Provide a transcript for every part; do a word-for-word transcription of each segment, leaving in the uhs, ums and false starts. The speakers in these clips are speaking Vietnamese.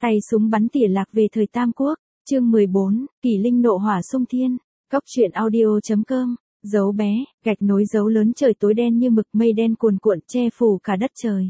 Tay súng bắn tỉa lạc về thời Tam Quốc, chương mười bốn, Kỷ Linh nộ hỏa xung thiên, cốc truyện audio.com, dấu bé, gạch nối dấu lớn trời tối đen như mực mây đen cuồn cuộn che phủ cả đất trời.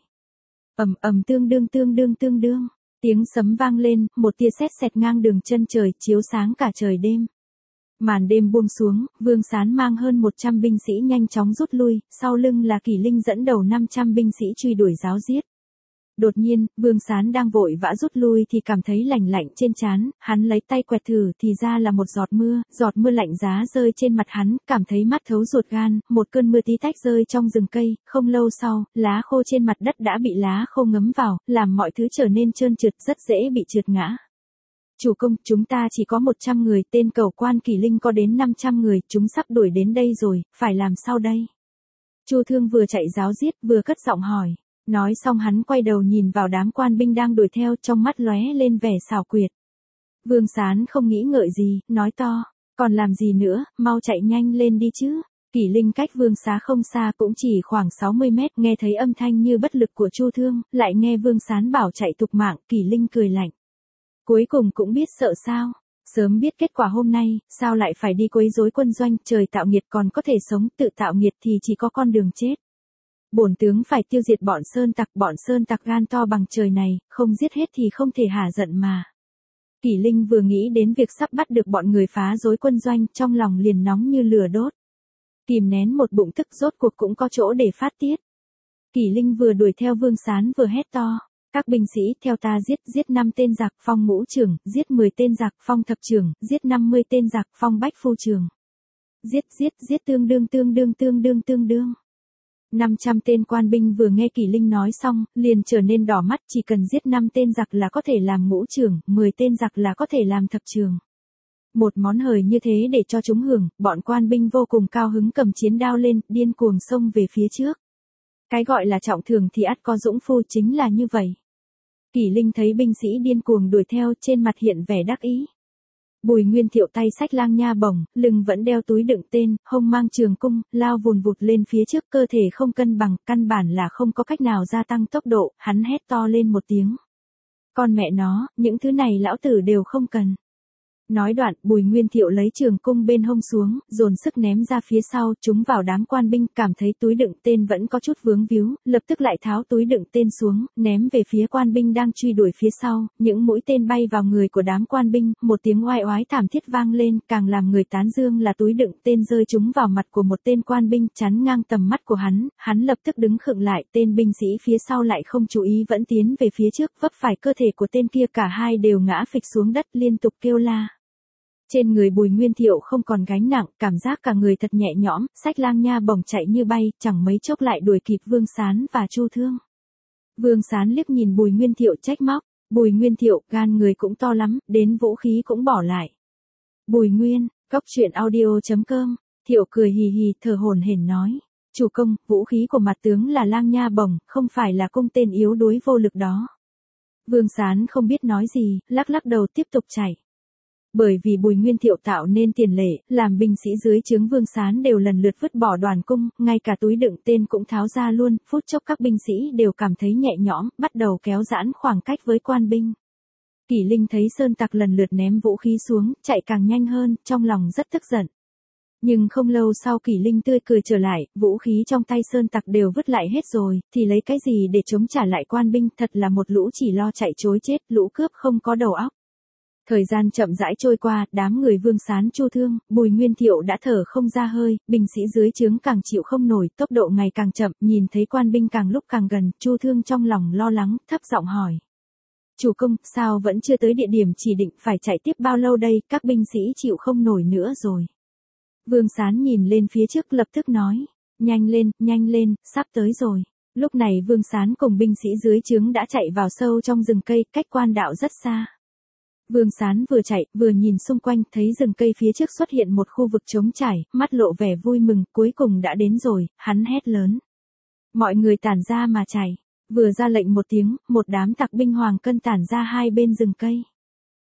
Ầm ầm tương đương tương đương tương đương, tiếng sấm vang lên, một tia sét xẹt ngang đường chân trời chiếu sáng cả trời đêm. Màn đêm buông xuống, Vương Sán mang hơn một trăm binh sĩ nhanh chóng rút lui, sau lưng là Kỷ Linh dẫn đầu năm trăm binh sĩ truy đuổi giáo giết. Đột nhiên, Vương Sán đang vội vã rút lui thì cảm thấy lạnh lạnh trên trán, hắn lấy tay quẹt thử thì ra là một giọt mưa, giọt mưa lạnh giá rơi trên mặt hắn, cảm thấy mát thấu ruột gan, một cơn mưa tí tách rơi trong rừng cây, không lâu sau, lá khô trên mặt đất đã bị lá khô ngấm vào, làm mọi thứ trở nên trơn trượt, rất dễ bị trượt ngã. Chủ công, chúng ta chỉ có một trăm người, tên cầu quan Kỷ Linh có đến năm trăm người, chúng sắp đuổi đến đây rồi, phải làm sao đây? Chu Thương vừa chạy giáo giết, vừa cất giọng hỏi. Nói xong hắn quay đầu nhìn vào đám quan binh đang đuổi theo, trong mắt lóe lên vẻ xảo quyệt. Vương Sán không nghĩ ngợi gì, nói to, còn làm gì nữa, mau chạy nhanh lên đi chứ. Kỷ Linh cách Vương Xá không xa, cũng chỉ khoảng sáu mươi mét, nghe thấy âm thanh như bất lực của Chu Thương, lại nghe Vương Sán bảo chạy tục mạng, Kỷ Linh cười lạnh. Cuối cùng cũng biết sợ sao, sớm biết kết quả hôm nay, sao lại phải đi quấy rối quân doanh, trời tạo nghiệt còn có thể sống, tự tạo nghiệt thì chỉ có con đường chết. Bổn tướng phải tiêu diệt bọn sơn tặc, bọn sơn tặc gan to bằng trời này, không giết hết thì không thể hả giận mà. Kỷ Linh vừa nghĩ đến việc sắp bắt được bọn người phá rối quân doanh, trong lòng liền nóng như lửa đốt. Kìm nén một bụng tức rốt cuộc cũng có chỗ để phát tiết. Kỷ Linh vừa đuổi theo Vương Sán vừa hét to, các binh sĩ theo ta giết, giết năm tên giặc phong ngũ trưởng, giết mười tên giặc phong thập trưởng, giết năm mươi tên giặc phong bách phu trưởng. Giết giết giết tương đương tương đương tương đương tương đương. năm trăm tên quan binh vừa nghe Kỷ Linh nói xong, liền trở nên đỏ mắt, chỉ cần giết năm tên giặc là có thể làm ngũ trưởng, mười tên giặc là có thể làm thập trưởng. Một món hời như thế để cho chúng hưởng, bọn quan binh vô cùng cao hứng cầm chiến đao lên, điên cuồng xông về phía trước. Cái gọi là trọng thường thì ắt có dũng phu, chính là như vậy. Kỷ Linh thấy binh sĩ điên cuồng đuổi theo, trên mặt hiện vẻ đắc ý. Bùi Nguyên Thiệu tay xách lang nha bổng, lưng vẫn đeo túi đựng tên, hông mang trường cung, lao vùn vụt lên phía trước, cơ thể không cân bằng, căn bản là không có cách nào gia tăng tốc độ, hắn hét to lên một tiếng. Con mẹ nó, những thứ này lão tử đều không cần. Nói đoạn, Bùi Nguyên Thiệu lấy trường cung bên hông xuống, dồn sức ném ra phía sau, trúng vào đám quan binh, cảm thấy túi đựng tên vẫn có chút vướng víu, lập tức lại tháo túi đựng tên xuống, ném về phía quan binh đang truy đuổi phía sau, những mũi tên bay vào người của đám quan binh, một tiếng oai oái thảm thiết vang lên, càng làm người tán dương là túi đựng tên rơi trúng vào mặt của một tên quan binh, chắn ngang tầm mắt của hắn, hắn lập tức đứng khựng lại, tên binh sĩ phía sau lại không chú ý vẫn tiến về phía trước, vấp phải cơ thể của tên kia, cả hai đều ngã phịch xuống đất liên tục kêu la. Trên người Bùi Nguyên Thiệu không còn gánh nặng, cảm giác cả người thật nhẹ nhõm, xách lang nha bổng chạy như bay, chẳng mấy chốc lại đuổi kịp Vương Sán và Chu Thương. Vương Sán liếc nhìn Bùi Nguyên Thiệu trách móc, Bùi Nguyên Thiệu, gan người cũng to lắm, đến vũ khí cũng bỏ lại. Bùi Nguyên, cốc truyện audio.com, Thiệu cười hì hì thở hổn hển nói, chủ công, vũ khí của mặt tướng là lang nha bổng, không phải là cung tên yếu đuối vô lực đó. Vương Sán không biết nói gì, lắc lắc đầu tiếp tục chạy. Bởi vì Bùi Nguyên Thiệu tạo nên tiền lệ, làm binh sĩ dưới trướng Vương Sán đều lần lượt vứt bỏ đoàn cung, ngay cả túi đựng tên cũng tháo ra luôn, phút chốc các binh sĩ đều cảm thấy nhẹ nhõm, bắt đầu kéo giãn khoảng cách với quan binh. Kỷ Linh thấy sơn tặc lần lượt ném vũ khí xuống, chạy càng nhanh hơn, trong lòng rất tức giận. Nhưng không lâu sau Kỷ Linh tươi cười trở lại, vũ khí trong tay sơn tặc đều vứt lại hết rồi, thì lấy cái gì để chống trả lại quan binh, thật là một lũ chỉ lo chạy trối chết, lũ cướp không có đầu óc. Thời gian chậm rãi trôi qua, đám người Vương Sán, Chu Thương, Bùi Nguyên Thiệu đã thở không ra hơi, binh sĩ dưới trướng càng chịu không nổi, tốc độ ngày càng chậm, nhìn thấy quan binh càng lúc càng gần, Chu Thương trong lòng lo lắng, thấp giọng hỏi. Chủ công, sao vẫn chưa tới địa điểm chỉ định, phải chạy tiếp bao lâu đây, các binh sĩ chịu không nổi nữa rồi. Vương Sán nhìn lên phía trước lập tức nói, nhanh lên, nhanh lên, sắp tới rồi. Lúc này Vương Sán cùng binh sĩ dưới trướng đã chạy vào sâu trong rừng cây, cách quan đạo rất xa. Vương Sán vừa chạy, vừa nhìn xung quanh, thấy rừng cây phía trước xuất hiện một khu vực trống trải, mắt lộ vẻ vui mừng, cuối cùng đã đến rồi, hắn hét lớn. Mọi người tản ra mà chạy, vừa ra lệnh một tiếng, một đám tặc binh hoàng cân tản ra hai bên rừng cây.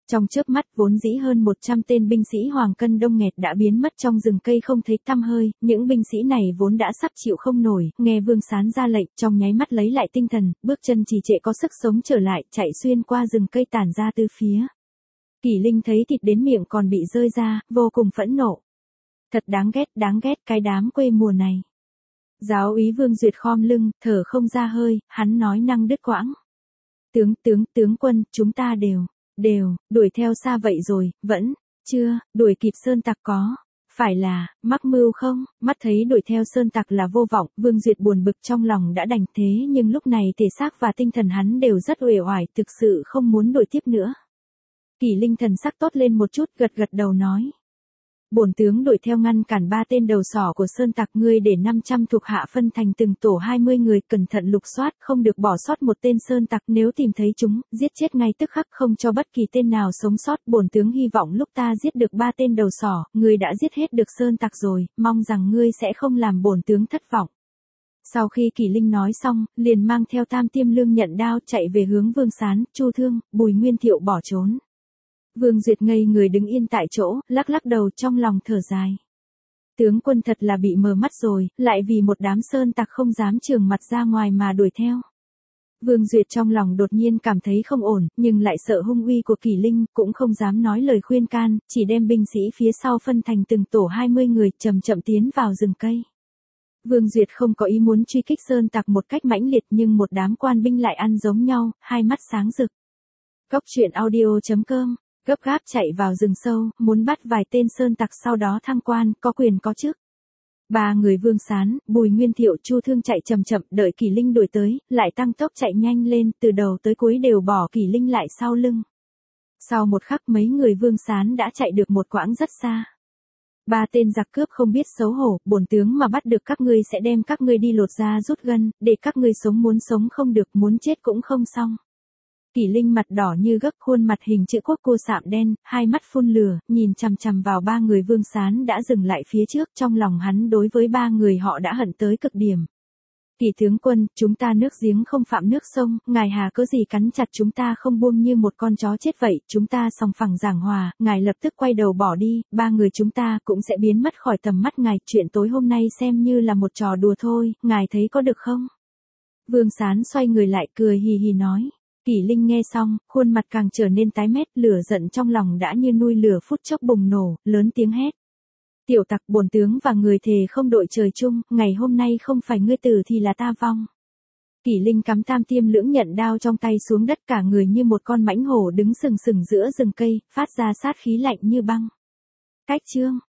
Trong chớp mắt vốn dĩ hơn một trăm tên binh sĩ Hoàng Cân Đông nghẹt đã biến mất trong rừng cây không thấy tăm hơi, những binh sĩ này vốn đã sắp chịu không nổi, nghe Vương Sán ra lệnh, trong nháy mắt lấy lại tinh thần, bước chân trì trệ có sức sống trở lại, chạy xuyên qua rừng cây tản ra từ phía. Kỷ Linh thấy thịt đến miệng còn bị rơi ra, vô cùng phẫn nộ. Thật đáng ghét, đáng ghét cái đám quê mùa này. Giáo úy Vương Duyệt khom lưng, thở không ra hơi, hắn nói năng đứt quãng. Tướng, tướng, tướng quân, chúng ta đều, đều, đuổi theo xa vậy rồi, vẫn, chưa, đuổi kịp sơn tặc có. Phải là, mắc mưu không? Mắt thấy đuổi theo sơn tặc là vô vọng, Vương Duyệt buồn bực trong lòng đã đành thế nhưng lúc này thể xác và tinh thần hắn đều rất uể oải, thực sự không muốn đuổi tiếp nữa. Kỷ Linh thần sắc tốt lên một chút, gật gật đầu nói. Bổn tướng đuổi theo ngăn cản ba tên đầu sỏ của sơn tặc, ngươi để năm trăm thuộc hạ phân thành từng tổ hai mươi người, cẩn thận lục soát, không được bỏ sót một tên sơn tặc, nếu tìm thấy chúng, giết chết ngay tức khắc, không cho bất kỳ tên nào sống sót. Bổn tướng hy vọng lúc ta giết được ba tên đầu sỏ, ngươi đã giết hết được sơn tặc rồi, mong rằng ngươi sẽ không làm bổn tướng thất vọng. Sau khi Kỷ Linh nói xong, liền mang theo Tam Tiêm Lương nhận đao chạy về hướng Vương Sán, Chu Thương, Bùi Nguyên Thiệu bỏ trốn. Vương Duyệt ngây người đứng yên tại chỗ, lắc lắc đầu trong lòng thở dài. Tướng quân thật là bị mờ mắt rồi, lại vì một đám sơn tặc không dám trường mặt ra ngoài mà đuổi theo. Vương Duyệt trong lòng đột nhiên cảm thấy không ổn, nhưng lại sợ hung uy của Kỷ Linh, cũng không dám nói lời khuyên can, chỉ đem binh sĩ phía sau phân thành từng tổ hai mươi người, chậm chậm tiến vào rừng cây. Vương Duyệt không có ý muốn truy kích sơn tặc một cách mãnh liệt nhưng một đám quan binh lại ăn giống nhau, hai mắt sáng rực. Cốc truyện audio chấm com gấp gáp chạy vào rừng sâu, muốn bắt vài tên sơn tặc sau đó thăng quan, có quyền có chức. Ba người Vương Sán, Bùi Nguyên Thiệu, Chu Thương chạy chậm chậm, đợi Kỷ Linh đuổi tới, lại tăng tốc chạy nhanh lên, từ đầu tới cuối đều bỏ Kỷ Linh lại sau lưng. Sau một khắc mấy người Vương Sán đã chạy được một quãng rất xa. Ba tên giặc cướp không biết xấu hổ, bổn tướng mà bắt được các ngươi sẽ đem các ngươi đi lột da rút gân, để các ngươi sống muốn sống không được, muốn chết cũng không xong. Kỷ Linh mặt đỏ như gấc, khuôn mặt hình chữ quốc cô sạm đen, hai mắt phun lửa, nhìn chằm chằm vào ba người Vương Sán đã dừng lại phía trước, trong lòng hắn đối với ba người họ đã hận tới cực điểm. Kỷ tướng quân, chúng ta nước giếng không phạm nước sông, ngài hà cớ gì cắn chặt chúng ta không buông như một con chó chết vậy, chúng ta song phẳng giảng hòa, ngài lập tức quay đầu bỏ đi, ba người chúng ta cũng sẽ biến mất khỏi tầm mắt ngài, chuyện tối hôm nay xem như là một trò đùa thôi, ngài thấy có được không? Vương Sán xoay người lại cười hì hì nói. Kỷ Linh nghe xong, khuôn mặt càng trở nên tái mét, lửa giận trong lòng đã như núi lửa phút chốc bùng nổ, lớn tiếng hét. Tiểu tặc, bổn tướng và người thề không đội trời chung, ngày hôm nay không phải ngươi tử thì là ta vong. Kỷ Linh cắm Tam Tiêm Lưỡng nhận đao trong tay xuống đất, cả người như một con mãnh hổ đứng sừng sừng giữa rừng cây, phát ra sát khí lạnh như băng. Cách chương